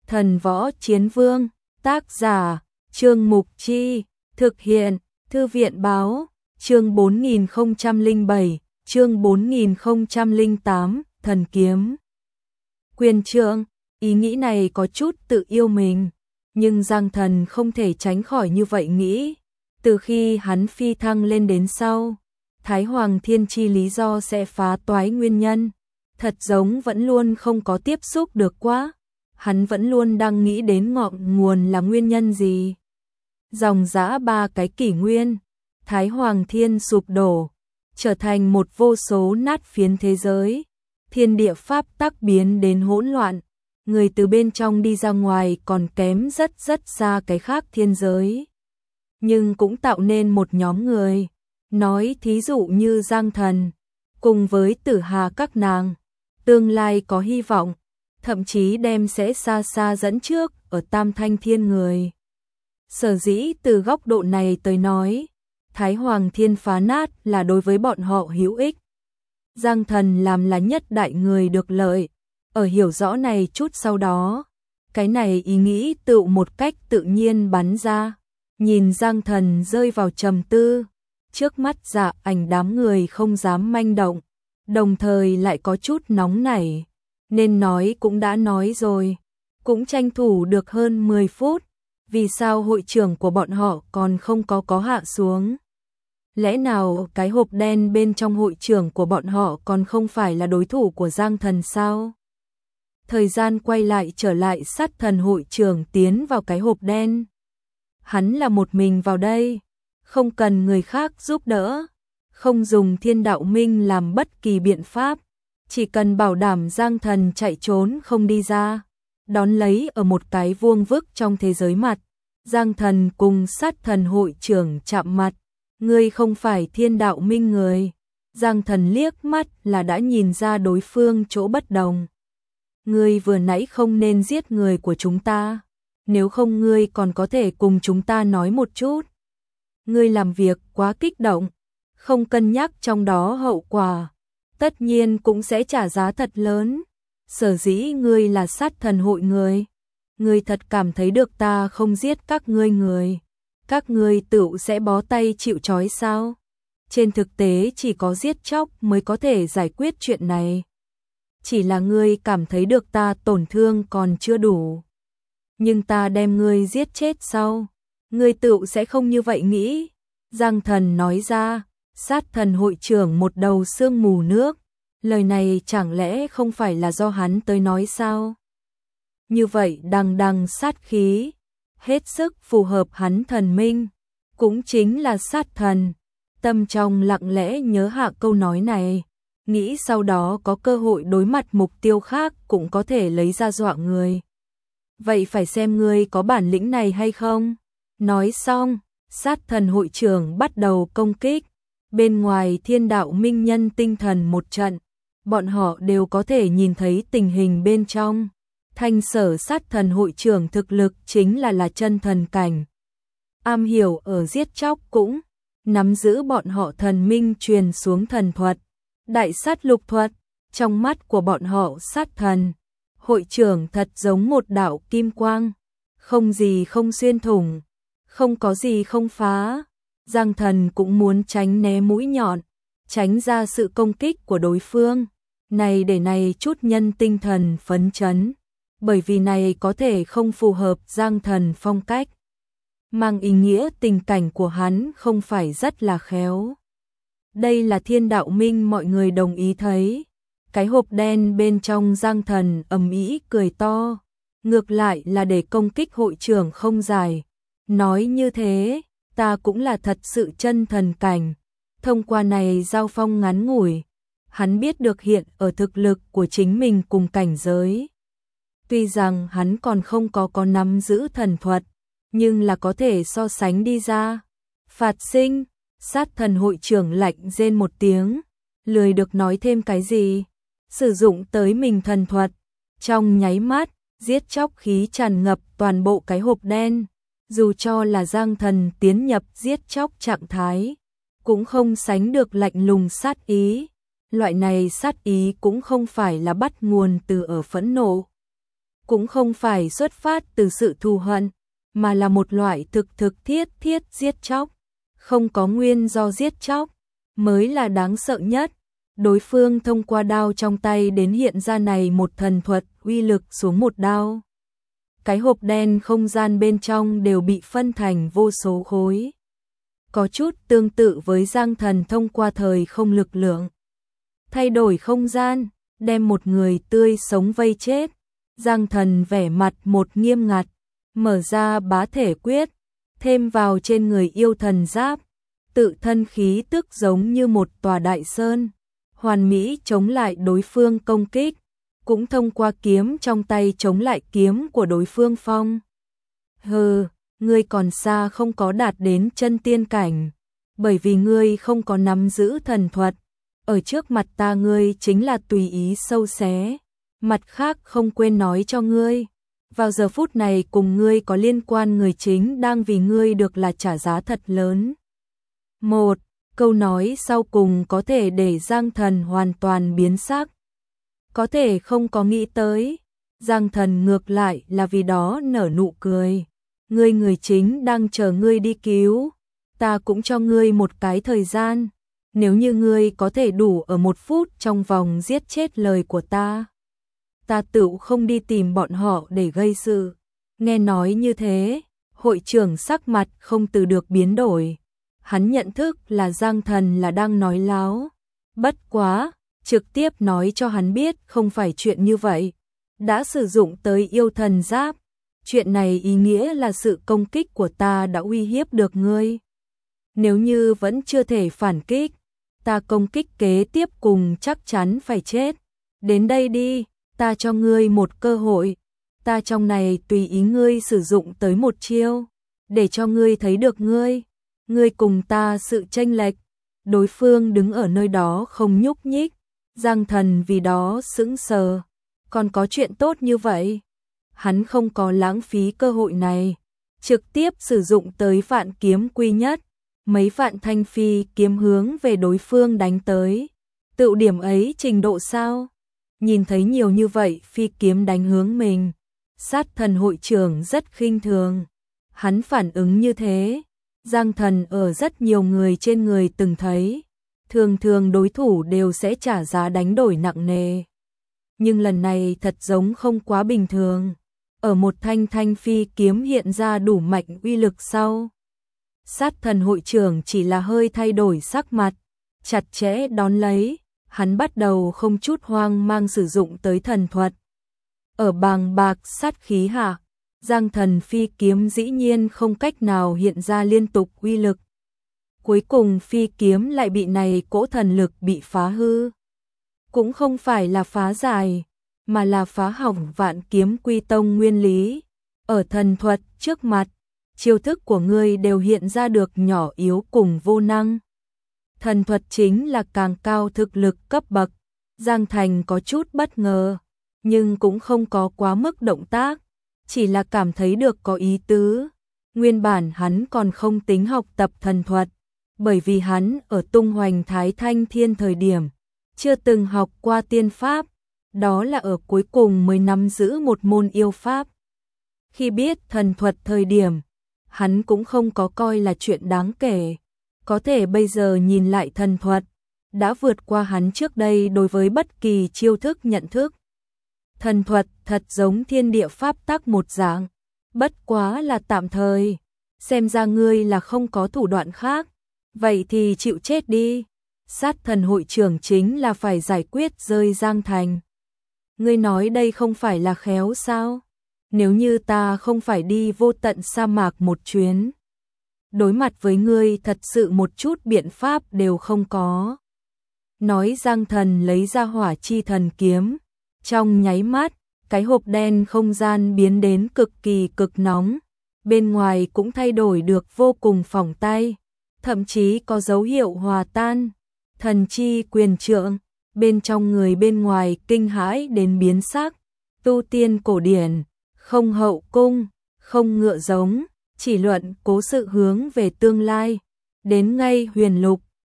Thần Võ Chiến Vương, tác giả, Trương Mục Chi, thực hiện, Thư viện Báo, chương 4007, chương 4008, Thần Kiếm. Quyền trượng, ý nghĩ này có chút tự yêu mình, nhưng Giang Thần không thể tránh khỏi như vậy nghĩ. Từ khi hắn phi thăng lên đến sau, Thái Hoàng Thiên Chi lý do sẽ phá toái nguyên nhân, thật giống vẫn luôn không có tiếp xúc được quá. Hắn vẫn luôn đang nghĩ đến ngọn nguồn là nguyên nhân gì. Dòng dã 3 cái kỷ nguyên, Thái Hoàng Thiên sụp đổ, trở thành một vô số nát phiến thế giới, thiên địa pháp tắc biến đến hỗn loạn, người từ bên trong đi ra ngoài còn kém rất xa cái khác thiên giới. Nhưng cũng tạo nên một nhóm người, nói thí dụ như Giang Thần, cùng với Tử Hà các nàng, tương lai có hy vọng, thậm chí đem sẽ xa xa dẫn trước ở Tam Thanh Thiên người. Sở dĩ từ góc độ này tới nói, Thái Hoàng Thiên phá nát là đối với bọn họ hữu ích. Giang Thần làm là nhất đại người được lợi, ở hiểu rõ này chút sau đó, cái này ý nghĩ tự một cách tự nhiên bắn ra, nhìn Giang Thần rơi vào trầm tư, trước mắt dạ ảnh đám người không dám manh động, đồng thời lại có chút nóng nảy. Nên nói cũng đã nói rồi, cũng tranh thủ được hơn 10 phút, vì sao hội trưởng của bọn họ còn không có hạ xuống? Lẽ nào cái hộp đen bên trong hội trưởng của bọn họ còn không phải là đối thủ của Giang Thần sao? Thời gian quay lại trở lại, Sát Thần hội trưởng tiến vào cái hộp đen. Hắn là một mình vào đây, không cần người khác giúp đỡ, không dùng Thiên Đạo Minh làm bất kỳ biện pháp. Chỉ cần bảo đảm Giang Thần chạy trốn không đi ra, đón lấy ở một cái vuông vức trong thế giới mặt, Giang Thần cùng Sát Thần hội trưởng chạm mặt, ngươi không phải Thiên Đạo Minh người. Giang Thần liếc mắt là đã nhìn ra đối phương chỗ bất đồng. Ngươi vừa nãy không nên giết người của chúng ta, nếu không ngươi còn có thể cùng chúng ta nói một chút. Ngươi làm việc quá kích động, không cân nhắc trong đó hậu quả, tất nhiên cũng sẽ trả giá thật lớn. Sở dĩ ngươi là Sát Thần hội người, ngươi thật cảm thấy được ta không giết các ngươi người, các ngươi tự sẽ bó tay chịu trói sao? Trên thực tế chỉ có giết chóc mới có thể giải quyết chuyện này. Chỉ là ngươi cảm thấy được ta tổn thương còn chưa đủ, nhưng ta đem ngươi giết chết sau, ngươi tự sẽ không như vậy nghĩ. Giang Thần nói ra. Sát Thần hội trưởng một đầu sương mù nước, lời này chẳng lẽ không phải là do hắn tới nói sao? Như vậy đằng đằng sát khí, hết sức phù hợp hắn thần minh, cũng chính là sát thần. Tâm trong lặng lẽ nhớ hạ câu nói này, nghĩ sau đó có cơ hội đối mặt mục tiêu khác cũng có thể lấy ra dọa người. Vậy phải xem ngươi có bản lĩnh này hay không? Nói xong, Sát Thần hội trưởng bắt đầu công kích. Bên ngoài Thiên Đạo Minh nhân tinh thần một trận, bọn họ đều có thể nhìn thấy tình hình bên trong. Thanh Sở Sát Thần hội trưởng thực lực chính là chân thần cảnh. Am hiểu ở giết chóc, cũng nắm giữ bọn họ thần minh truyền xuống thần thuật, đại sát lục thuật. Trong mắt của bọn họ Sát Thần hội trưởng thật giống một đạo kim quang, không gì không xuyên thủng, không có gì không phá. Giang Thần cũng muốn tránh né mũi nhọn, tránh ra sự công kích của đối phương. Này để này chút nhân tinh thần phấn chấn, bởi vì này có thể không phù hợp Giang Thần phong cách, mang ý nghĩa tình cảnh của hắn không phải rất là khéo. Đây là Thiên Đạo Minh mọi người đồng ý thấy. Cái hộp đen bên trong Giang Thần ầm ĩ cười to, ngược lại là để công kích hội trưởng không giải. Nói như thế, ta cũng là thật sự chân thần cảnh. Thông qua này giao phong ngắn ngủi, hắn biết được hiện ở thực lực của chính mình cùng cảnh giới. Tuy rằng hắn còn không có nắm giữ thần thuật, nhưng là có thể so sánh đi ra. Phạt sinh, Sát Thần hội trưởng lạnh rên một tiếng, lười được nói thêm cái gì, sử dụng tới mình thần thuật. Trong nháy mắt, giết chóc khí tràn ngập toàn bộ cái hộp đen. Dù cho là Giang Thần tiến nhập giết chóc trạng thái, cũng không sánh được lạnh lùng sát ý. Loại này sát ý cũng không phải là bắt nguồn từ ở phẫn nộ. cũng không phải xuất phát từ sự thù hận, mà là một loại thực thiết giết chóc. Không có nguyên do giết chóc, mới là đáng sợ nhất. Đối phương thông qua đao trong tay đến hiện ra này một thần thuật uy lực xuống một đao. Cái hộp đen không gian bên trong đều bị phân thành vô số khối. Có chút tương tự với Giang Thần thông qua thời không lực lượng. Thay đổi không gian, đem một người tươi sống vây chết. Giang Thần vẻ mặt một nghiêm ngặt, mở ra bá thể quyết, thêm vào trên người yêu thần giáp. Tự thân khí tức giống như một tòa đại sơn, hoàn mỹ chống lại đối phương công kích, cũng thông qua kiếm trong tay chống lại kiếm của đối phương phong. Hừ, ngươi còn xa không có đạt đến chân tiên cảnh, bởi vì ngươi không có nắm giữ thần thuật, ở trước mặt ta ngươi chính là tùy ý sâu xé. Mặt khác không quên nói cho ngươi, vào giờ phút này cùng ngươi có liên quan người chính đang vì ngươi được là trả giá thật lớn. Một câu nói sau cùng có thể để Giang Thần hoàn toàn biến sắc. Có thể không có nghĩ tới, Giang Thần ngược lại là vì đó nở nụ cười. Người chính đang chờ ngươi đi cứu, ta cũng cho ngươi một cái thời gian. Nếu như ngươi có thể đủ ở 1 phút trong vòng giết chết lời của ta tựu không đi tìm bọn họ để gây sự. Nghe nói như thế, hội trưởng sắc mặt không từ được biến đổi. Hắn nhận thức là Giang Thần là đang nói láo. Bất quá, trực tiếp nói cho hắn biết không phải chuyện như vậy. Đã sử dụng tới yêu thần giáp. Chuyện này ý nghĩa là sự công kích của ta đã uy hiếp được ngươi. Nếu như vẫn chưa thể phản kích, ta công kích kế tiếp cùng chắc chắn phải chết. Đến đây đi, ta cho ngươi một cơ hội. Ta trong này tùy ý ngươi sử dụng tới một chiêu, để cho ngươi thấy được ngươi cùng ta sự chênh lệch. Đối phương đứng ở nơi đó không nhúc nhích, Giang Thần vì đó sững sờ. Còn có chuyện tốt như vậy? Hắn không có lãng phí cơ hội này, trực tiếp sử dụng tới vạn kiếm quy nhất, mấy vạn thanh phi kiếm hướng về đối phương đánh tới. Tự điểm ấy trình độ sao? Nhìn thấy nhiều như vậy phi kiếm đánh hướng mình, Sát Thần hội trưởng rất khinh thường. Hắn phản ứng như thế, Giang Thần ở rất nhiều người trên người từng thấy, thường đối thủ đều sẽ trả giá đánh đổi nặng nề. Nhưng lần này thật giống không quá bình thường. Ở một thanh phi kiếm hiện ra đủ mạnh uy lực sau, Sát Thần hội trưởng chỉ là hơi thay đổi sắc mặt, chặt chẽ đón lấy. Hắn bắt đầu không chút hoang mang sử dụng tới thần thuật. Ở bàng bạc sát khí hạ, Giang Thần phi kiếm dĩ nhiên không cách nào hiện ra liên tục uy lực. Cuối cùng phi kiếm lại bị này cỗ thần lực bị phá hư. Cũng không phải là phá giải, mà là phá hỏng vạn kiếm quy tông nguyên lý. Ở thần thuật trước mặt, chiêu thức của ngươi đều hiện ra được nhỏ yếu cùng vô năng. Thần thuật chính là càng cao thực lực cấp bậc. Giang Thành có chút bất ngờ, nhưng cũng không có quá mức động tác, chỉ là cảm thấy được có ý tứ. Nguyên bản hắn còn không tính học tập thần thuật, bởi vì hắn ở tung hoành Thái Thanh Thiên thời điểm, chưa từng học qua tiên pháp, đó là ở cuối cùng mới nắm giữ một môn yêu pháp. Khi biết thần thuật thời điểm, hắn cũng không có coi là chuyện đáng kể. Có thể bây giờ nhìn lại thần thuật, đã vượt qua hắn trước đây đối với bất kỳ chiêu thức nhận thức. Thần thuật thật giống thiên địa pháp tắc một dạng, bất quá là tạm thời. Xem ra ngươi là không có thủ đoạn khác, vậy thì chịu chết đi. Sát Thần hội trưởng chính là phải giải quyết rơi Giang Thành. Ngươi nói đây không phải là khéo sao? Nếu như ta không phải đi vô tận sa mạc một chuyến, đối mặt với ngươi thật sự một chút biện pháp đều không có. Nói Giang Thần lấy ra hỏa chi thần kiếm. Trong nháy mắt, cái hộp đen không gian biến đến cực kỳ cực nóng. Bên ngoài cũng thay đổi được vô cùng phỏng tay. Thậm chí có dấu hiệu hòa tan. Thần chi quyền trượng, bên trong người bên ngoài kinh hãi đến biến sắc. Tu tiên cổ điển, không hậu cung, không ngựa giống. Chỉ luận cố sự hướng về tương lai, đến ngay huyền lục,